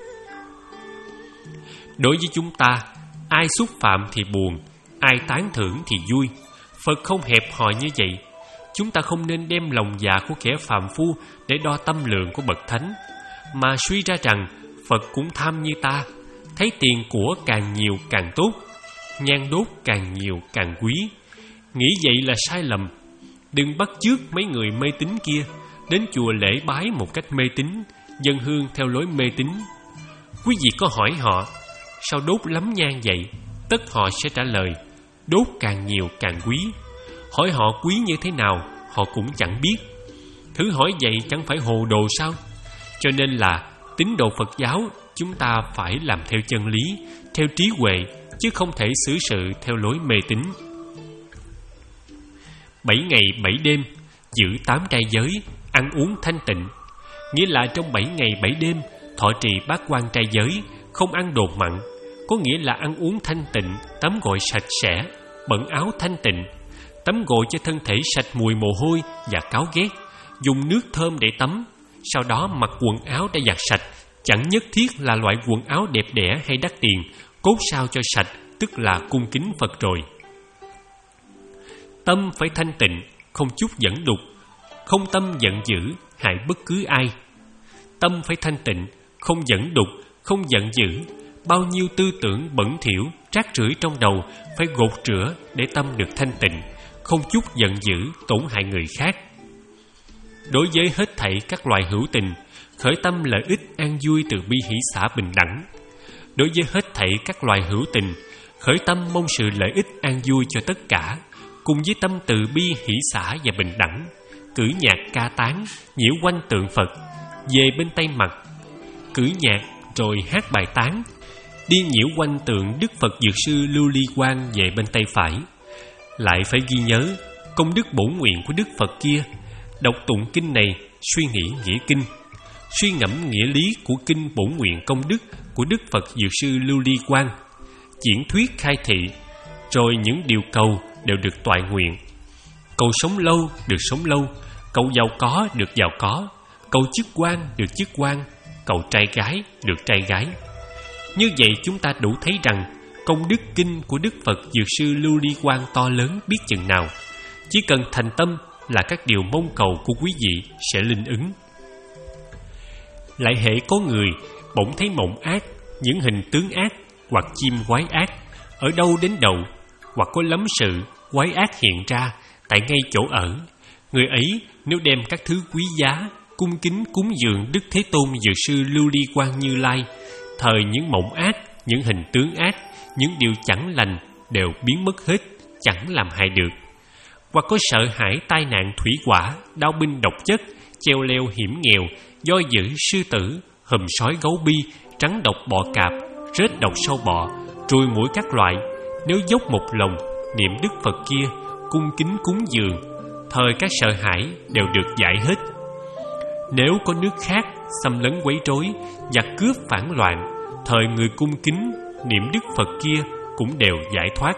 Đối với chúng ta, ai xúc phạm thì buồn, ai tán thưởng thì vui. Phật không hẹp hòi như vậy. Chúng ta không nên đem lòng dạ của kẻ phàm phu để đo tâm lượng của bậc thánh, mà suy ra rằng Phật cũng tham như ta, thấy tiền của càng nhiều càng tốt, nhang đốt càng nhiều càng quý. Nghĩ vậy là sai lầm. Đừng bắt chước mấy người mê tín kia, đến chùa lễ bái một cách mê tín, dâng hương theo lối mê tín. Quý vị có hỏi họ, sao đốt lắm nhang vậy? Tất họ sẽ trả lời, đốt càng nhiều càng quý. Hỏi họ quý như thế nào, họ cũng chẳng biết. Thử hỏi vậy chẳng phải hồ đồ sao? Cho nên là tín đồ Phật giáo, chúng ta phải làm theo chân lý, theo trí huệ, chứ không thể xử sự theo lối mê tín. Bảy ngày bảy đêm, giữ tám trai giới, ăn uống thanh tịnh. Nghĩa là trong bảy ngày bảy đêm, thọ trì bát quan trai giới, không ăn đồ mặn. Có nghĩa là ăn uống thanh tịnh, tắm gội sạch sẽ, bận áo thanh tịnh, tắm gội cho thân thể sạch mùi mồ hôi và cáo ghét, dùng nước thơm để tắm. Sau đó mặc quần áo đã giặt sạch, chẳng nhất thiết là loại quần áo đẹp đẽ hay đắt tiền, cốt sao cho sạch, tức là cung kính Phật rồi. Tâm phải thanh tịnh, không chút dẫn đục, không tâm giận dữ, hại bất cứ ai. Tâm phải thanh tịnh, không dẫn đục, không giận dữ. Bao nhiêu tư tưởng bẩn thỉu, trát rưởi trong đầu phải gột rửa để tâm được thanh tịnh, không chút giận dữ, tổn hại người khác. Đối với hết thảy các loài hữu tình, khởi tâm lợi ích an vui từ bi hỷ xả bình đẳng. Đối với hết thảy các loài hữu tình, khởi tâm mong sự lợi ích an vui cho tất cả, cùng với tâm từ bi hỷ xả và bình đẳng. Cử nhạc ca tán, nhiễu quanh tượng Phật, về bên tay mặt. Cử nhạc rồi hát bài tán, đi nhiễu quanh tượng Đức Phật Dược Sư Lưu Ly Quang về bên tay phải. Lại phải ghi nhớ công đức bổn nguyện của Đức Phật kia. Đọc tụng kinh này, suy nghĩ nghĩa kinh, suy ngẫm nghĩa lý của kinh bổn nguyện công đức của Đức Phật Dược Sư Lưu Ly Quang, diễn thuyết khai thị, rồi những điều cầu đều được toại nguyện. Cầu sống lâu được sống lâu, cầu giàu có được giàu có, cầu chức quan được chức quan, cầu trai gái được trai gái. Như vậy chúng ta đủ thấy rằng công đức kinh của Đức Phật Dược Sư Lưu Ly Quang to lớn biết chừng nào. Chỉ cần thành tâm là các điều mong cầu của quý vị sẽ linh ứng. Lại hễ có người bỗng thấy mộng ác, những hình tướng ác hoặc chim quái ác ở đâu đến đầu, hoặc có lắm sự quái ác hiện ra tại ngay chỗ ở, người ấy nếu đem các thứ quý giá cung kính cúng dường Đức Thế Tôn Dược Sư Lưu Ly Quang Như Lai, thời những mộng ác, những hình tướng ác, những điều chẳng lành đều biến mất hết, chẳng làm hại được. Hoặc có sợ hãi tai nạn thủy hỏa, đao binh độc chất, treo leo hiểm nghèo, do dữ sư tử, hùm sói gấu bi, trắng độc bọ cạp, rết độc sâu bọ, ruồi muỗi các loại, nếu dốc một lòng niệm Đức Phật kia, cung kính cúng dường, thời các sợ hãi đều được giải hết. Nếu có nước khác xâm lấn quấy rối, giặc cướp phản loạn, thời người cung kính niệm Đức Phật kia cũng đều giải thoát.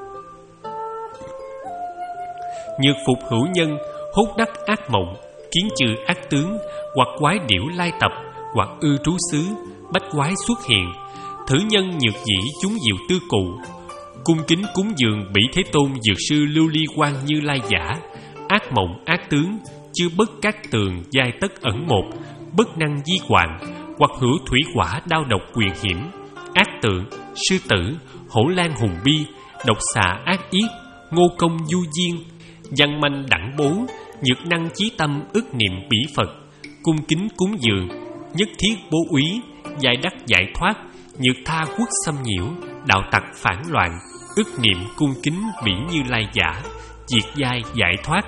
Nhược phục hữu nhân, hốt đắc ác mộng, kiến trừ ác tướng, hoặc quái điểu lai tập, hoặc ư trú xứ, bách quái xuất hiện, thử nhân nhược dĩ chúng diệu tư cụ. Cung kính cúng dường Bỉ Thế Tôn Dược Sư Lưu Ly Quang Như Lai giả. Ác mộng ác tướng, chư bất các tường giai tất ẩn một, bất năng di hoàng, hoặc hữu thủy quả đao độc quyền hiểm. Ác tượng, sư tử, hổ lan hùng bi, độc xà ác yết, ngô công du diên, văn manh đẳng bố, nhược năng chí tâm ức niệm bỉ Phật. Cung kính cúng dường, nhất thiết bố úy, giải đắc giải thoát, nhược tha quốc xâm nhiễu, đạo tặc phản loạn, ức niệm cung kính Bỉ Như Lai giả, diệt giai giải thoát.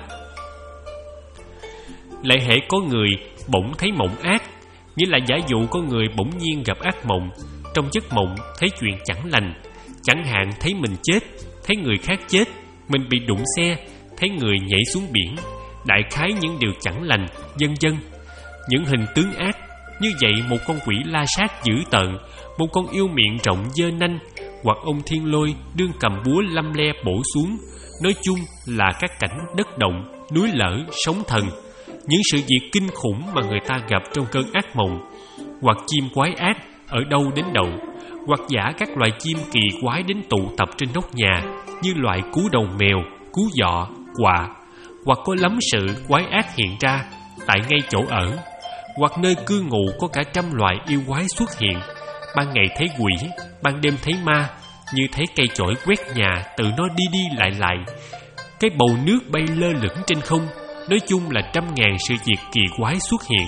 Lại hễ có người bỗng thấy mộng ác, nghĩa là giả dụ có người bỗng nhiên gặp ác mộng, trong giấc mộng thấy chuyện chẳng lành, chẳng hạn thấy mình chết, thấy người khác chết, mình bị đụng xe, thấy người nhảy xuống biển, đại khái những điều chẳng lành, vân vân. Những hình tướng ác như vậy, một con quỷ la sát dữ tợn, một con yêu miệng rộng dơ nanh, hoặc ông thiên lôi đương cầm búa lăm le bổ xuống. Nói chung là các cảnh đất động, núi lở, sóng thần, những sự việc kinh khủng mà người ta gặp trong cơn ác mộng. Hoặc chim quái ác ở đâu đến đâu, hoặc giả các loài chim kỳ quái đến tụ tập trên nóc nhà, như loại cú đầu mèo, cú dọ, quạ. Hoặc có lắm sự quái ác hiện ra tại ngay chỗ ở, hoặc nơi cư ngụ có cả trăm loài yêu quái xuất hiện. Ban ngày thấy quỷ, ban đêm thấy ma, như thấy cây chổi quét nhà, tự nó đi đi lại lại, cái bầu nước bay lơ lửng trên không. Nói chung là trăm ngàn sự việc kỳ quái xuất hiện.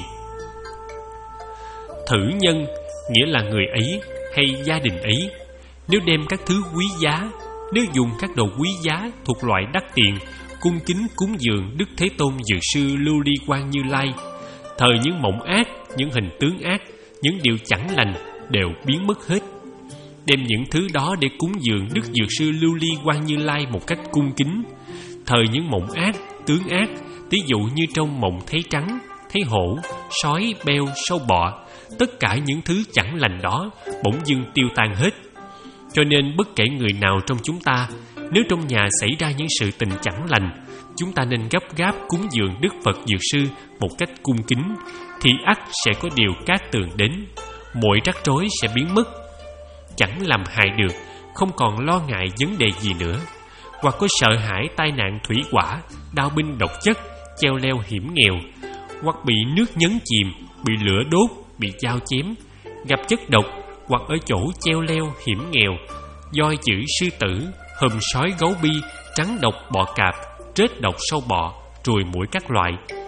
Thử nhân nghĩa là người ấy hay gia đình ấy, nếu đem các thứ quý giá, nếu dùng các đồ quý giá thuộc loại đắt tiền cung kính cúng dường Đức Thế Tôn Dược Sư Lưu Ly Quang Như Lai, thời những mộng ác, những hình tướng ác, những điều chẳng lành đều biến mất hết. Đem những thứ đó để cúng dường Đức Dược Sư Lưu Ly Quang Như Lai một cách cung kính, thời những mộng ác, tướng ác, ví dụ như trong mộng thấy trắng, thấy hổ, sói, beo, sâu bọ, tất cả những thứ chẳng lành đó bỗng dưng tiêu tan hết. Cho nên bất kể người nào trong chúng ta, nếu trong nhà xảy ra những sự tình chẳng lành, chúng ta nên gấp gáp cúng dường Đức Phật Dược Sư một cách cung kính, thì ắt sẽ có điều cát tường đến, mọi rắc rối sẽ biến mất, chẳng làm hại được, không còn lo ngại vấn đề gì nữa. Hoặc có sợ hãi tai nạn thủy hỏa, đao binh độc chất, treo leo hiểm nghèo, hoặc bị nước nhấn chìm, bị lửa đốt, bị dao chém, gặp chất độc, hoặc ở chỗ treo leo hiểm nghèo, voi dữ sư tử, hùm sói gấu bi, trắng độc bọ cạp, rết độc sâu bọ, ruồi muỗi các loại.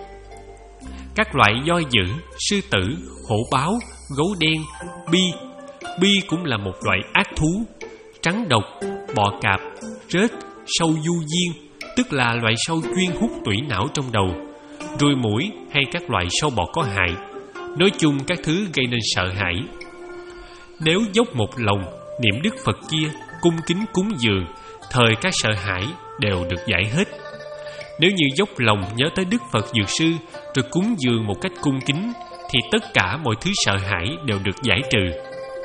Các loại voi dữ, sư tử, hổ báo, gấu đen, bi. Bi cũng là một loại ác thú. Trắng độc, bọ cạp, rết, sâu du diên, tức là loại sâu chuyên hút tủy não trong đầu, ruồi muỗi hay các loại sâu bọ có hại. Nói chung các thứ gây nên sợ hãi. Nếu dốc một lòng niệm Đức Phật kia, cung kính cúng dường, thời các sợ hãi đều được giải hết. Nếu như dốc lòng nhớ tới Đức Phật Dược Sư rồi cúng dường một cách cung kính, thì tất cả mọi thứ sợ hãi đều được giải trừ.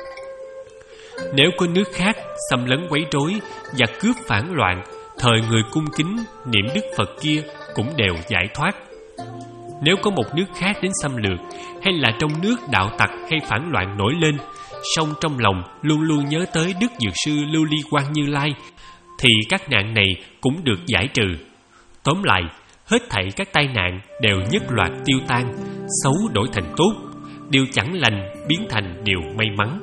Nếu có nước khác xâm lấn quấy rối và cướp phản loạn, thời người cung kính niệm Đức Phật kia cũng đều giải thoát. Nếu có một nước khác đến xâm lược, hay là trong nước đạo tặc hay phản loạn nổi lên, song trong lòng luôn luôn nhớ tới Đức Dược Sư Lưu Ly Quang Như Lai, thì các nạn này cũng được giải trừ. Tóm lại, hết thảy các tai nạn đều nhất loạt tiêu tan, xấu đổi thành tốt, điều chẳng lành biến thành điều may mắn.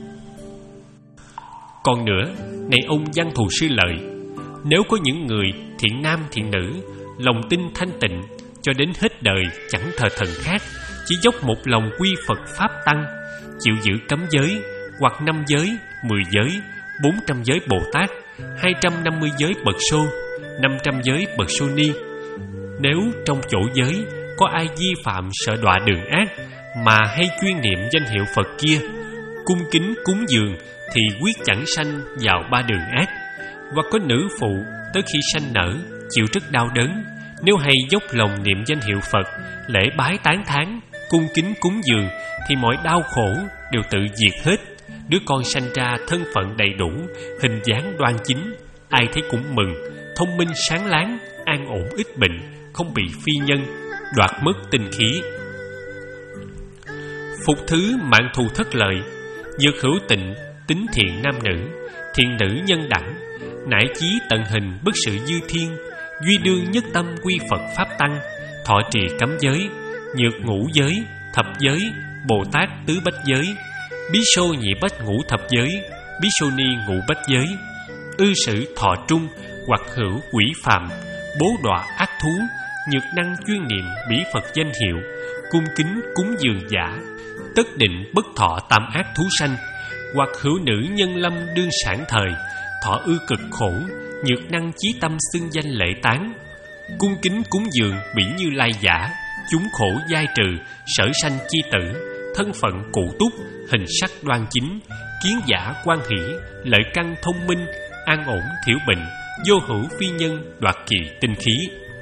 Còn nữa, này ông Văn Thù Sư Lợi, nếu có những người thiện nam thiện nữ, lòng tin thanh tịnh, cho đến hết đời chẳng thờ thần khác, chỉ dốc một lòng quy Phật Pháp Tăng, chịu giữ cấm giới, hoặc năm giới, mười giới, bốn trăm giới Bồ Tát, hai trăm năm mươi giới Bật Sô, năm trăm giới Bật Sô Ni. Nếu trong chỗ giới có ai vi phạm sợ đọa đường ác, mà hay chuyên niệm danh hiệu Phật kia, cung kính cúng dường, thì quyết chẳng sanh vào ba đường ác. Hoặc có nữ phụ tới khi sanh nở, chịu rất đau đớn, nếu hay dốc lòng niệm danh hiệu Phật, lễ bái tán thán, cung kính cúng dường, thì mọi đau khổ đều tự diệt hết. Đứa con sanh ra thân phận đầy đủ, hình dáng đoan chính, ai thấy cũng mừng, thông minh sáng láng, an ổn ít bệnh, không bị phi nhân, đoạt mất tinh khí. Phục thứ mạng thù thất lợi, nhược hữu tịnh, tính thiện nam nữ, thiện nữ nhân đẳng, nải chí tận hình bất sự dư thiên, duy đương nhất tâm quy Phật Pháp Tăng, thọ trì cấm giới, nhược ngũ giới, thập giới, Bồ Tát tứ bách giới, bí xô nhị bách ngũ thập giới, bí xô ni ngũ bách giới, ư sử thọ trung, hoặc hữu quỷ phàm, bố đọa ác thú, nhược năng chuyên niệm bỉ Phật danh hiệu, cung kính cúng dường giả, tất định bất thọ tam ác thú sanh, hoặc hữu nữ nhân lâm đương sản thời, thọ ư cực khổ, nhược năng chí tâm xưng danh lễ tán, cung kính cúng dường bỉ Như Lai giả, chúng khổ giai trừ, sở sanh chi tử, thân phận cụ túc, hình sắc đoan chính, kiến giả quan hỷ, lợi căn thông minh, an ổn thiểu bệnh, vô hữu phi nhân, đoạt kỳ tinh khí.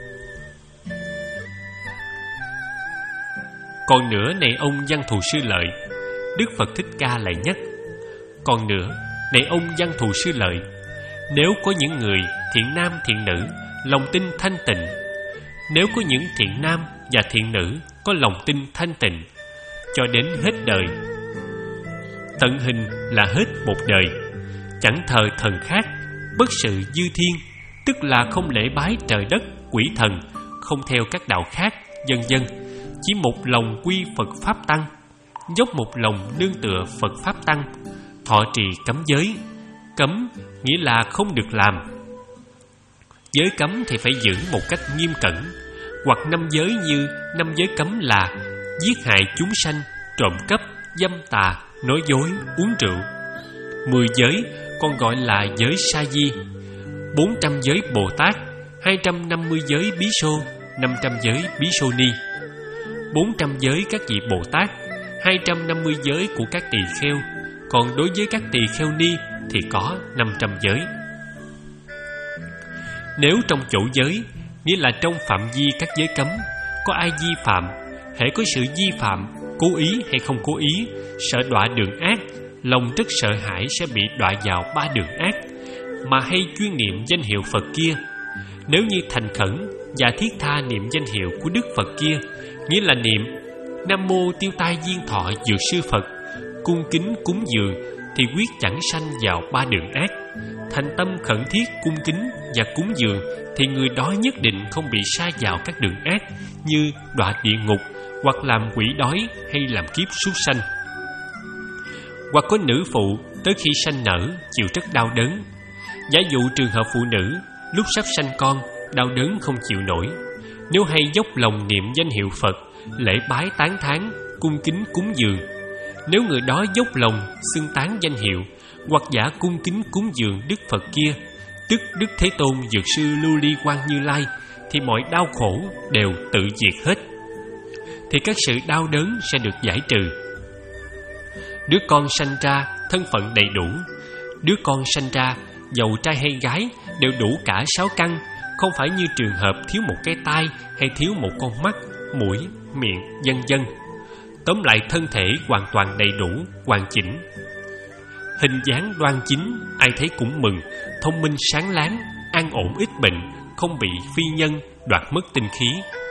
Còn nữa này ông Văn Thù Sư Lợi, Đức Phật Thích Ca lại nhắc: còn nữa này ông Văn Thù Sư Lợi, nếu có những người thiện nam thiện nữ lòng tin thanh tịnh, nếu có những thiện nam và thiện nữ có lòng tin thanh tịnh, cho đến hết đời, tận hình là hết một đời, chẳng thờ thần khác, bất sự dư thiên, tức là không lễ bái trời đất quỷ thần, không theo các đạo khác, vân vân, chỉ một lòng quy Phật Pháp Tăng, dốc một lòng nương tựa Phật Pháp Tăng, thọ trì cấm giới. Cấm nghĩa là không được làm. Giới cấm thì phải giữ một cách nghiêm cẩn, hoặc năm giới như năm giới cấm là giết hại chúng sanh, trộm cắp, dâm tà, nói dối, uống rượu. Mười giới còn gọi là giới sa di, bốn trăm giới Bồ Tát, hai trăm năm mươi giới bí xô, năm trăm giới bí xô ni, bốn trăm giới các vị Bồ Tát, hai trăm năm mươi giới của các tỳ kheo. Còn đối với các tỳ kheo ni thì có năm trăm giới. Nếu trong chỗ giới, nghĩa là trong phạm vi các giới cấm, có ai vi phạm, hễ có sự vi phạm, cố ý hay không cố ý, sợ đọa đường ác, lòng rất sợ hãi sẽ bị đọa vào ba đường ác, mà hay chuyên niệm danh hiệu Phật kia. Nếu như thành khẩn và thiết tha niệm danh hiệu của Đức Phật kia, nghĩa là niệm Nam Mô Tiêu Tai Duyên Thọ Dược Sư Phật, cung kính cúng dường, thì quyết chẳng sanh vào ba đường ác. Thành tâm khẩn thiết cung kính và cúng dường thì người đó nhất định không bị sa vào các đường ác như đọa địa ngục, hoặc làm quỷ đói, hay làm kiếp súc sanh. Hoặc có nữ phụ tới khi sanh nở chịu rất đau đớn. Giả dụ trường hợp phụ nữ lúc sắp sanh con đau đớn không chịu nổi, nếu hay dốc lòng niệm danh hiệu Phật, lễ bái tán thán, cung kính cúng dường, nếu người đó dốc lòng xưng tán danh hiệu, hoặc giả cung kính cúng dường Đức Phật kia, tức Đức Thế Tôn Dược Sư Lưu Ly Quang Như Lai, thì mọi đau khổ đều tự diệt hết, thì các sự đau đớn sẽ được giải trừ. Đứa con sanh ra thân phận đầy đủ. Đứa con sanh ra dầu trai hay gái đều đủ cả sáu căn, không phải như trường hợp thiếu một cái tai hay thiếu một con mắt, mũi, miệng, vân vân. Tóm lại thân thể hoàn toàn đầy đủ, hoàn chỉnh. Hình dáng đoan chính, ai thấy cũng mừng, thông minh sáng láng, an ổn ít bệnh, không bị phi nhân, đoạt mất tinh khí.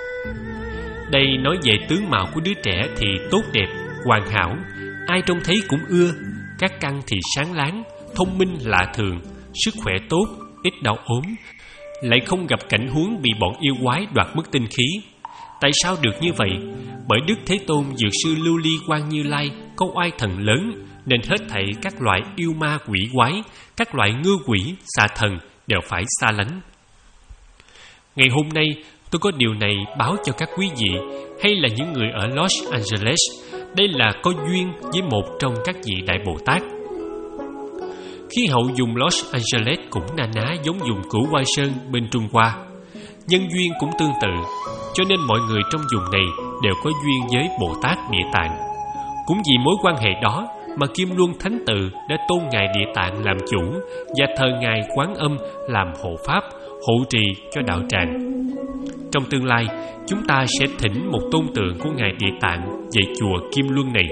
Đây nói về tướng mạo của đứa trẻ thì tốt đẹp, hoàn hảo, ai trông thấy cũng ưa. Các căn thì sáng láng, thông minh lạ thường, sức khỏe tốt, ít đau ốm, lại không gặp cảnh huống bị bọn yêu quái đoạt mất tinh khí. Tại sao được như vậy? Bởi Đức Thế Tôn Dược Sư Lưu Ly Quang Như Lai có oai thần lớn, nên hết thảy các loại yêu ma quỷ quái, các loại ngư quỷ, xà thần đều phải xa lánh. Ngày hôm nay tôi có điều này báo cho các quý vị, hay là những người ở Los Angeles. Đây là có duyên với một trong các vị Đại Bồ Tát. Khí hậu vùng Los Angeles cũng na ná giống vùng Cửu Oai Sơn bên Trung Hoa. Nhân duyên cũng tương tự, cho nên mọi người trong vùng này đều có duyên với Bồ Tát Địa Tạng. Cũng vì mối quan hệ đó mà Kim Luân Thánh Tự đã tôn Ngài Địa Tạng làm chủ và thờ Ngài Quán Âm làm hộ pháp, hộ trì cho đạo tràng. Trong tương lai, chúng ta sẽ thỉnh một tôn tượng của Ngài Địa Tạng về chùa Kim Luân này.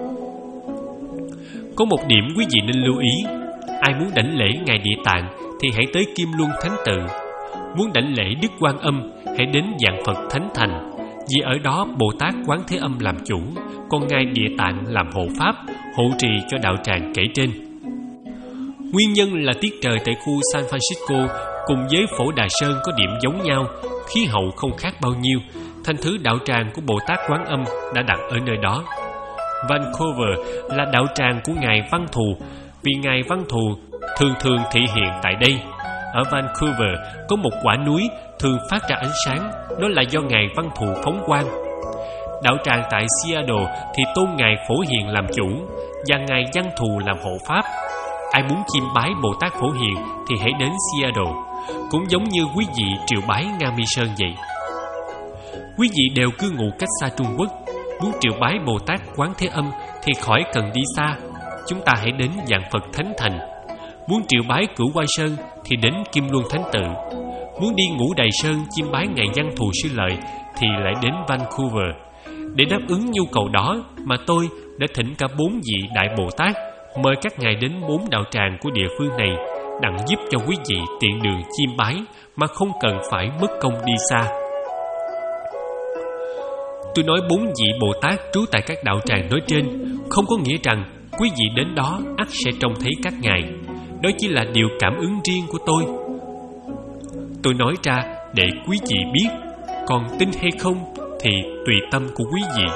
Có một điểm quý vị nên lưu ý: ai muốn đảnh lễ Ngài Địa Tạng thì hãy tới Kim Luân Thánh Tự. Muốn đảnh lễ Đức Quan Âm, hãy đến Vạn Phật Thánh Thành. Vì ở đó Bồ Tát Quán Thế Âm làm chủ, còn Ngài Địa Tạng làm hộ pháp, hộ trì cho đạo tràng kể trên. Nguyên nhân là tiết trời tại khu San Francisco cùng với Phổ Đà Sơn có điểm giống nhau, khí hậu không khác bao nhiêu, thành thử đạo tràng của Bồ Tát Quán Âm đã đặt ở nơi đó. Vancouver là đạo tràng của Ngài Văn Thù, vì Ngài Văn Thù thường thường thị hiện tại đây. Ở Vancouver có một quả núi thường phát ra ánh sáng, đó là do Ngài Văn Thù phóng quang. Đạo tràng tại Seattle thì tôn Ngài Phổ Hiền làm chủ và Ngài Văn Thù làm hộ pháp. Ai muốn chiêm bái Bồ Tát Phổ Hiền thì hãy đến Seattle, cũng giống như quý vị triều bái Nga Mi Sơn vậy. Quý vị đều cư ngụ cách xa Trung Quốc, muốn triều bái Bồ Tát Quán Thế Âm thì khỏi cần đi xa, chúng ta hãy đến Vạn Phật Thánh Thành. Muốn triều bái Cửu Oai Sơn thì đến Kim Luân Thánh Tự. Muốn đi Ngũ Đài Sơn chiêm bái Ngài Văn Thù Sư Lợi thì lại đến Vancouver. Để đáp ứng nhu cầu đó mà tôi đã thỉnh cả bốn vị Đại Bồ Tát mời các ngài đến bốn đạo tràng của địa phương này, đặng giúp cho quý vị tiện đường chiêm bái mà không cần phải mất công đi xa. Tôi nói bốn vị Bồ Tát trú tại các đạo tràng nói trên không có nghĩa rằng quý vị đến đó ắt sẽ trông thấy các ngài. Đó chỉ là điều cảm ứng riêng của tôi. Tôi nói ra để quý vị biết, còn tin hay không thì tùy tâm của quý vị.